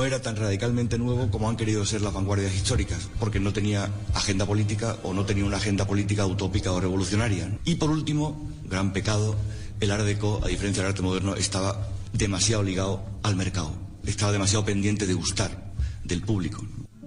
era tan radicalmente nuevo como han querido ser las vanguardias históricas, porque no tenía agenda política o no tenía una agenda política utópica o revolucionaria, ¿no? Y por último, gran pecado, el Art Deco, a diferencia del arte moderno, estaba demasiado ligado al mercado, estaba demasiado pendiente de gustar del público.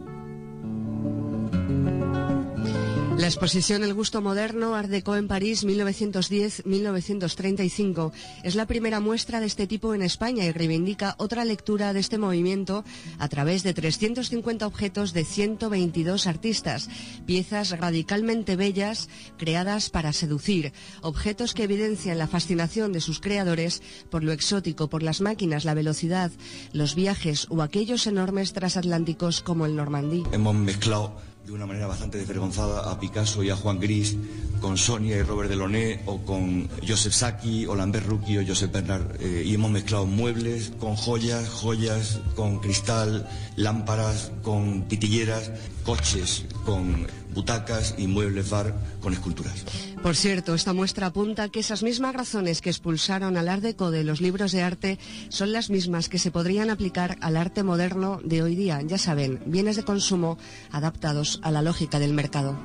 La exposición El gusto moderno, Art Deco en París, 1910-1935, es la primera muestra de este tipo en España y reivindica otra lectura de este movimiento a través de 350 objetos de 122 artistas, piezas radicalmente bellas creadas para seducir, objetos que evidencian la fascinación de sus creadores por lo exótico, por las máquinas, la velocidad, los viajes o aquellos enormes transatlánticos como el Normandí. Hemos mezclado de una manera bastante desvergonzada a Picasso y a Juan Gris, con Sonia y Robert Delaunay, o con Joseph Sacchi, o Lambert Rucchi, o Joseph Bernard, y hemos mezclado muebles con joyas con cristal, lámparas con pitilleras, coches con butacas y muebles bar con esculturas. Por cierto, esta muestra apunta que esas mismas razones que expulsaron al Art Deco de los libros de arte son las mismas que se podrían aplicar al arte moderno de hoy día. Ya saben, bienes de consumo adaptados a la lógica del mercado.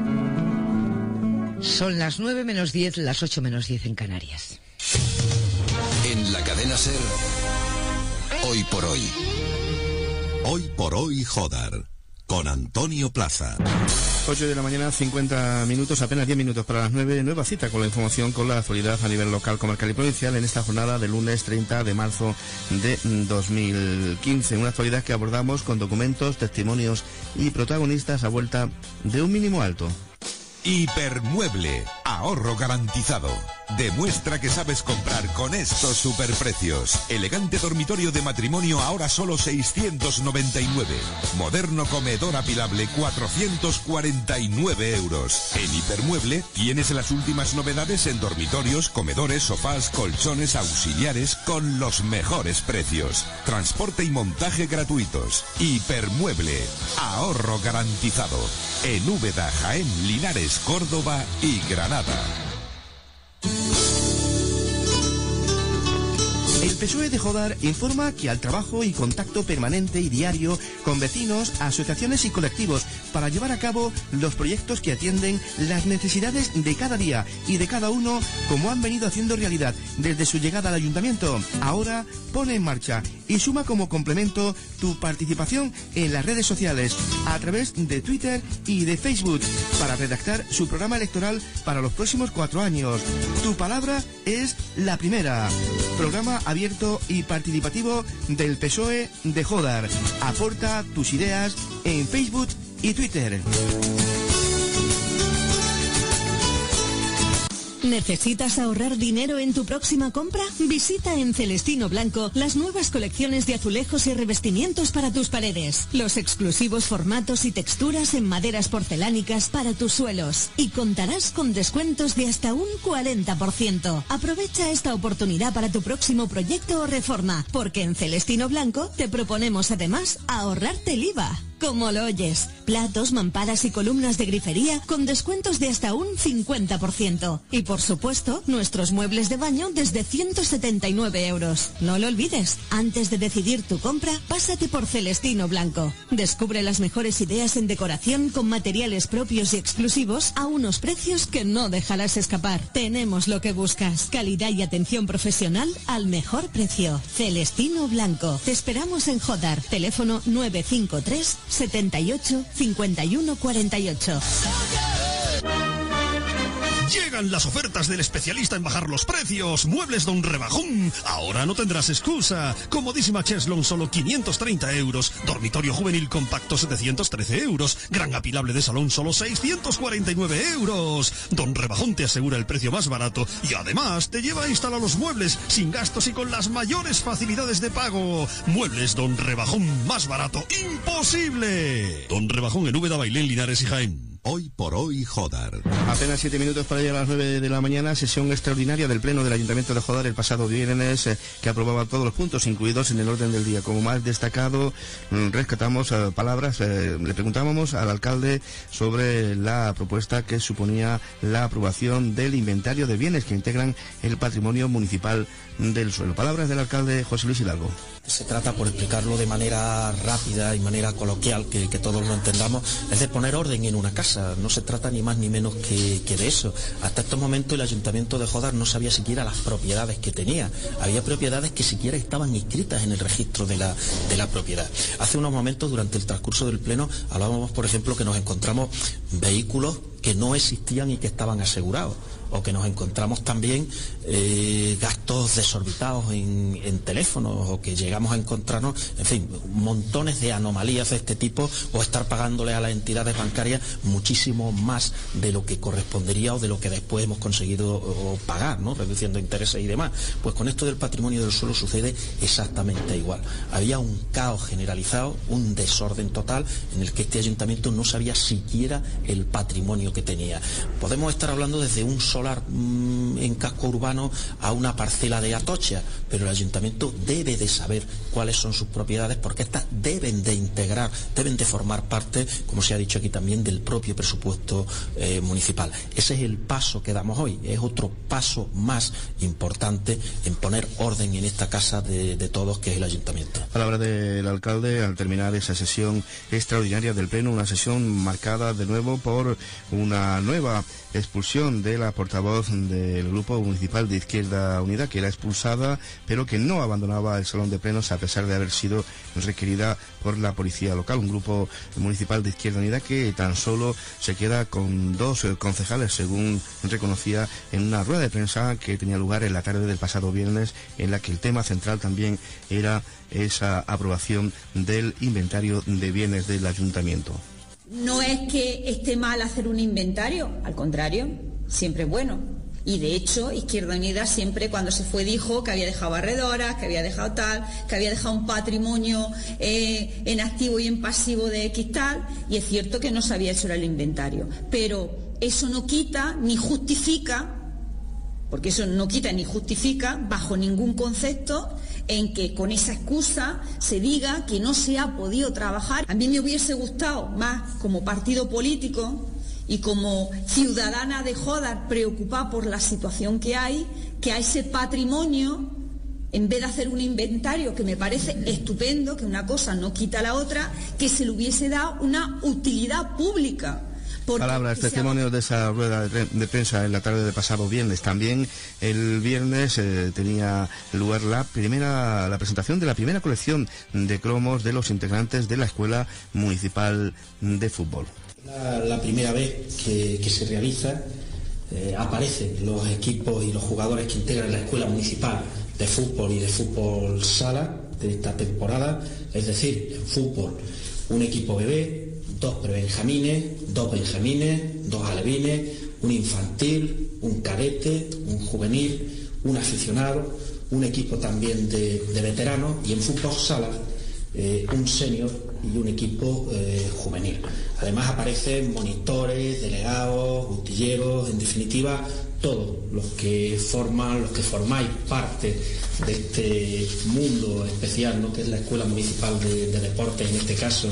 Son las 9 menos 10, las 8 menos 10 en Canarias. En la cadena SER, Hoy por Hoy. Hoy por Hoy Jodar, con Antonio Plaza. 8 de la mañana, 50 minutos, apenas 10 minutos para las 9, nueva cita con la información, con la actualidad a nivel local, comarcal y provincial en esta jornada de lunes 30 de marzo de 2015. Una actualidad que abordamos con documentos, testimonios y protagonistas a vuelta de un mínimo alto. Hipermueble, ahorro garantizado. Demuestra que sabes comprar con estos superprecios. Elegante dormitorio de matrimonio ahora solo 699. Moderno comedor apilable 449 euros. En Hipermueble tienes las últimas novedades en dormitorios, comedores, sofás, colchones, auxiliares con los mejores precios. Transporte y montaje gratuitos. Hipermueble, ahorro garantizado. En Úbeda, Jaén, Linares, Córdoba y Granada. El PSOE de Jodar informa que al trabajo y contacto permanente y diario con vecinos, asociaciones y colectivos para llevar a cabo los proyectos que atienden las necesidades de cada día y de cada uno, como han venido haciendo realidad desde su llegada al ayuntamiento. Ahora pone en marcha y suma como complemento tu participación en las redes sociales a través de Twitter y de Facebook para redactar su programa electoral para los próximos 4 años. Tu palabra es la primera. Programa abierto y participativo del PSOE de Jodar. Aporta tus ideas en Facebook y Twitter. ¿Necesitas ahorrar dinero en tu próxima compra? Visita en Celestino Blanco las nuevas colecciones de azulejos y revestimientos para tus paredes, los exclusivos formatos y texturas en maderas porcelánicas para tus suelos, y contarás con descuentos de hasta un 40%. Aprovecha esta oportunidad para tu próximo proyecto o reforma, porque en Celestino Blanco te proponemos además ahorrarte el IVA. Como lo oyes, platos, mamparas y columnas de grifería con descuentos de hasta un 50%. Y por supuesto, nuestros muebles de baño desde 179 euros. No lo olvides, antes de decidir tu compra, pásate por Celestino Blanco. Descubre las mejores ideas en decoración con materiales propios y exclusivos a unos precios que no dejarás escapar. Tenemos lo que buscas, calidad y atención profesional al mejor precio. Celestino Blanco. Te esperamos en Jodar, teléfono 953 78 51 48. Llegan las ofertas del especialista en bajar los precios. Muebles Don Rebajón. Ahora no tendrás excusa. Comodísima cheslón solo 530 euros. Dormitorio juvenil compacto 713 euros. Gran apilable de salón solo 649 euros. Don Rebajón te asegura el precio más barato y además te lleva a instalar los muebles sin gastos y con las mayores facilidades de pago. Muebles Don Rebajón, más barato imposible. Don Rebajón en Úbeda, Bailén, Linares y Jaén. Hoy por Hoy Jódar. Apenas 7 minutos para llegar a las 9 de la mañana, sesión extraordinaria del Pleno del Ayuntamiento de Jódar el pasado viernes, que aprobaba todos los puntos incluidos en el orden del día. Como más destacado, rescatamos palabras, le preguntábamos al alcalde sobre la propuesta que suponía la aprobación del inventario de bienes que integran el patrimonio municipal del suelo. Palabras del alcalde José Luis Hidalgo. Se trata, por explicarlo de manera rápida y manera coloquial, que todos lo entendamos, es de poner orden en una casa. No se trata ni más ni menos que de eso. Hasta estos momentos el Ayuntamiento de Jódar no sabía siquiera las propiedades que tenía. Había propiedades que siquiera estaban inscritas en el registro de la propiedad. Hace unos momentos, durante el transcurso del Pleno, hablábamos, por ejemplo, que nos encontramos vehículos que no existían y que estaban asegurados, o que nos encontramos también gastos desorbitados en teléfonos, o que llegamos a encontrarnos, en fin, montones de anomalías de este tipo, o estar pagándole a las entidades bancarias muchísimo más de lo que correspondería o de lo que después hemos conseguido pagar, ¿no?, reduciendo intereses y demás. Pues con esto del patrimonio del suelo sucede exactamente igual. Había un caos generalizado, un desorden total, en el que este ayuntamiento no sabía siquiera el patrimonio que tenía. Podemos estar hablando desde un solar en casco urbano a una parcela de Atocha, pero el ayuntamiento debe de saber cuáles son sus propiedades, porque estas deben de integrar, deben de formar parte, como se ha dicho aquí también, del propio presupuesto municipal. Ese es el paso que damos hoy, es otro paso más importante en poner orden en esta casa de todos, que es el ayuntamiento. Palabra del alcalde al terminar esa sesión extraordinaria del Pleno, una sesión marcada de nuevo por una nueva expulsión de la portavoz del Grupo Municipal de Izquierda Unida, que era expulsada, pero que no abandonaba el salón de plenos a pesar de haber sido requerida por la policía local. Un Grupo Municipal de Izquierda Unida que tan solo se queda con 2 concejales, según reconocía en una rueda de prensa que tenía lugar en la tarde del pasado viernes, en la que el tema central también era esa aprobación del inventario de bienes del ayuntamiento. No es que esté mal hacer un inventario, al contrario, siempre es bueno. Y de hecho, Izquierda Unida siempre, cuando se fue, dijo que había dejado barredoras, que había dejado tal, que había dejado un patrimonio en activo y en pasivo de X tal, y es cierto que no se había hecho el inventario. Pero eso no quita ni justifica, porque eso no quita ni justifica, bajo ningún concepto, en que con esa excusa se diga que no se ha podido trabajar. A mí me hubiese gustado más, como partido político y como ciudadana de Jódar preocupada por la situación que hay, que a ese patrimonio, en vez de hacer un inventario, que me parece estupendo, que una cosa no quita la otra, que se le hubiese dado una utilidad pública. Palabras, testimonios de esa rueda de prensa en la tarde del pasado viernes. También el viernes tenía lugar la presentación de la primera colección de cromos de los integrantes de la Escuela Municipal de Fútbol. La primera vez que se realiza, aparecen los equipos y los jugadores que integran la Escuela Municipal de Fútbol y de Fútbol Sala de esta temporada, es decir, en fútbol, un equipo bebé, 2 prebenjamines, 2 benjamines, 2 alevines, un infantil, un cadete, un juvenil, un aficionado, un equipo también de veteranos, y en fútbol sala un senior y un equipo juvenil. Además aparecen monitores, delegados, utilleros, en definitiva todos los que formáis parte de este mundo especial, ¿no?, que es la Escuela Municipal de Deportes, en este caso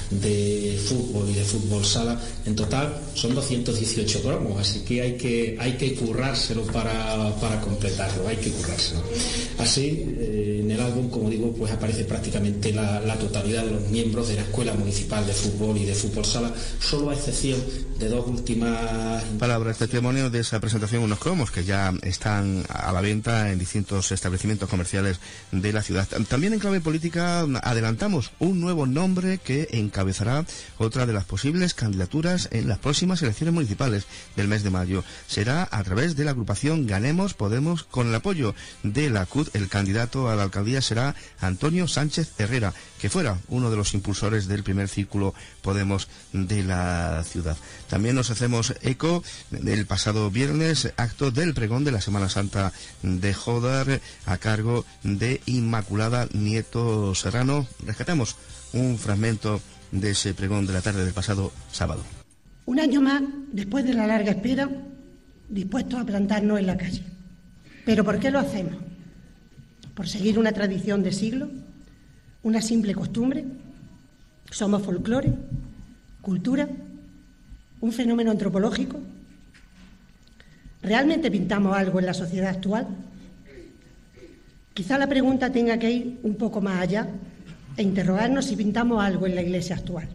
de fútbol y de fútbol sala. En total son 218 cromos, así que hay que currárselo para completarlo, hay que currárselo. Así, en el álbum, como digo, pues aparece prácticamente la totalidad de los miembros de la Escuela Municipal de Fútbol y de Fútbol Sala, solo a excepción de 2 últimas palabras, testimonio de esa presentación, unos cromos que ya están a la venta en distintos establecimientos comerciales de la ciudad. También en clave política adelantamos un nuevo nombre que encabezará otra de las posibles candidaturas en las próximas elecciones municipales del mes de mayo. Será a través de la agrupación Ganemos Podemos, con el apoyo de la CUT. El candidato a la alcaldía será Antonio Sánchez Herrera, que fuera uno de los impulsores del primer círculo Podemos de la ciudad. También nos hacemos eco del pasado viernes, acto del pregón de la Semana Santa de Jódar a cargo de Inmaculada Nieto Serrano. Rescatamos un fragmento de ese pregón de la tarde del pasado sábado. Un año más, después de la larga espera, dispuestos a plantarnos en la calle. ¿Pero por qué lo hacemos? ¿Por seguir una tradición de siglos? ¿Una simple costumbre? ¿Somos folclore? ¿Cultura? ¿Un fenómeno antropológico? ¿Realmente pintamos algo en la sociedad actual? Quizá la pregunta tenga que ir un poco más allá e interrogarnos si pintamos algo en la Iglesia actual.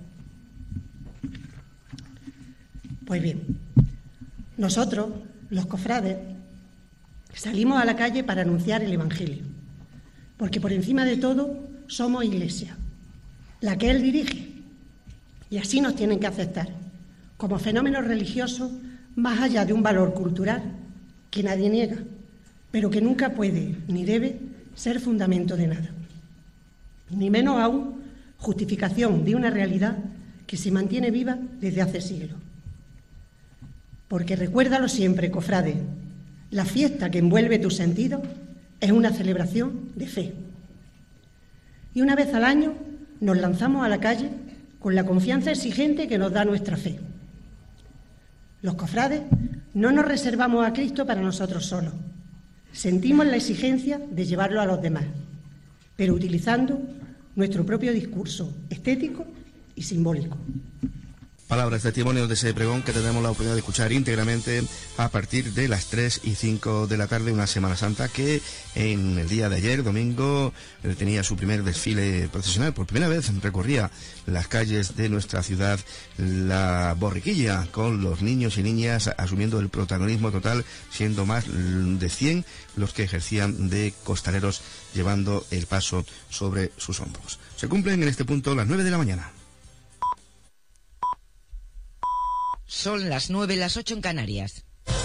Pues bien, nosotros, los cofrades, salimos a la calle para anunciar el Evangelio, porque por encima de todo somos Iglesia, la que Él dirige, y así nos tienen que aceptar, como fenómenos religiosos más allá de un valor cultural que nadie niega, pero que nunca puede ni debe ser fundamento de nada, ni menos aún justificación de una realidad que se mantiene viva desde hace siglos. Porque recuérdalo siempre, cofrade, la fiesta que envuelve tus sentidos es una celebración de fe. Y una vez al año nos lanzamos a la calle con la confianza exigente que nos da nuestra fe. Los cofrades no nos reservamos a Cristo para nosotros solos. Sentimos la exigencia de llevarlo a los demás, pero utilizando nuestro propio discurso estético y simbólico. Palabras, testimonios de ese pregón que tendremos la oportunidad de escuchar íntegramente a partir de las 3 y 5 de la tarde, una Semana Santa que en el día de ayer, domingo, tenía su primer desfile procesional. Por primera vez recorría las calles de nuestra ciudad la borriquilla, con los niños y niñas asumiendo el protagonismo total, siendo más de 100 los que ejercían de costaleros, llevando el paso sobre sus hombros. Se cumplen en este punto las 9 de la mañana. Son las 9, las 8 en Canarias.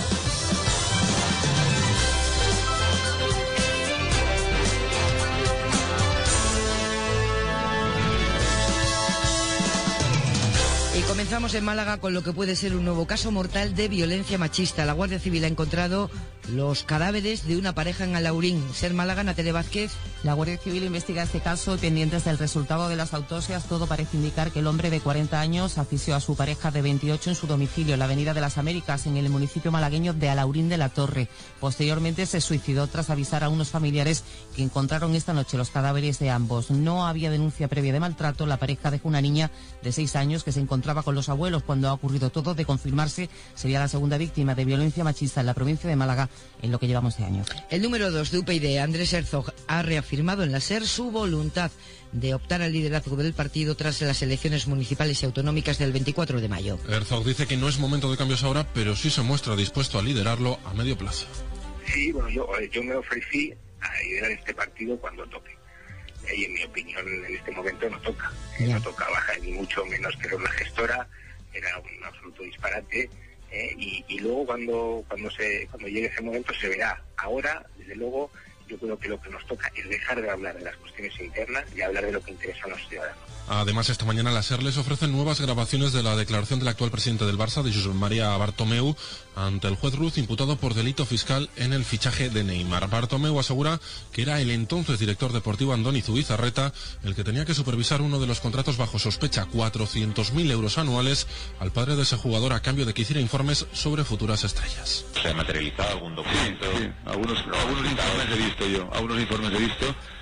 Y comenzamos en Málaga con lo que puede ser un nuevo caso mortal de violencia machista. La Guardia Civil ha encontrado los cadáveres de una pareja en Alaurín. Ser Málaga, Natalia Vázquez. La Guardia Civil investiga este caso y pendientes del resultado de las autopsias, todo parece indicar que el hombre de 40 años asfixió a su pareja de 28 en su domicilio en la Avenida de las Américas, en el municipio malagueño de Alaurín de la Torre. Posteriormente se suicidó tras avisar a unos familiares que encontraron esta noche los cadáveres de ambos. No había denuncia previa de maltrato. La pareja dejó una niña de 6 años que se encontraba con los abuelos cuando ha ocurrido todo. De confirmarse, sería la segunda víctima de violencia machista en la provincia de Málaga en lo que llevamos de año. El número 2 de UPyD, Andrés Herzog, ha reafirmado en la SER su voluntad de optar al liderazgo del partido tras las elecciones municipales y autonómicas del 24 de mayo. Herzog dice que no es momento de cambios ahora, pero sí se muestra dispuesto a liderarlo a medio plazo. Sí, bueno, yo me ofrecí a liderar este partido cuando toque. Y en mi opinión en este momento no toca. No toca bajar, ni mucho menos que era una gestora, era un absoluto disparate. Y luego cuando llegue ese momento se verá. Ahora, desde luego, yo creo que lo que nos toca es dejar de hablar de las cuestiones internas y hablar de lo que interesa a los ciudadanos. Además, esta mañana la SER les ofrece nuevas grabaciones de la declaración del actual presidente del Barça, de Josep María Bartomeu, ante el juez Ruz, imputado por delito fiscal en el fichaje de Neymar. Bartomeu asegura que era el entonces director deportivo Andoni Zubizarreta el que tenía que supervisar uno de los contratos bajo sospecha, 400.000 euros anuales, al padre de ese jugador a cambio de que hiciera informes sobre futuras estrellas. ¿Se ha materializado algún documento? Sí, algunos informes he visto yo,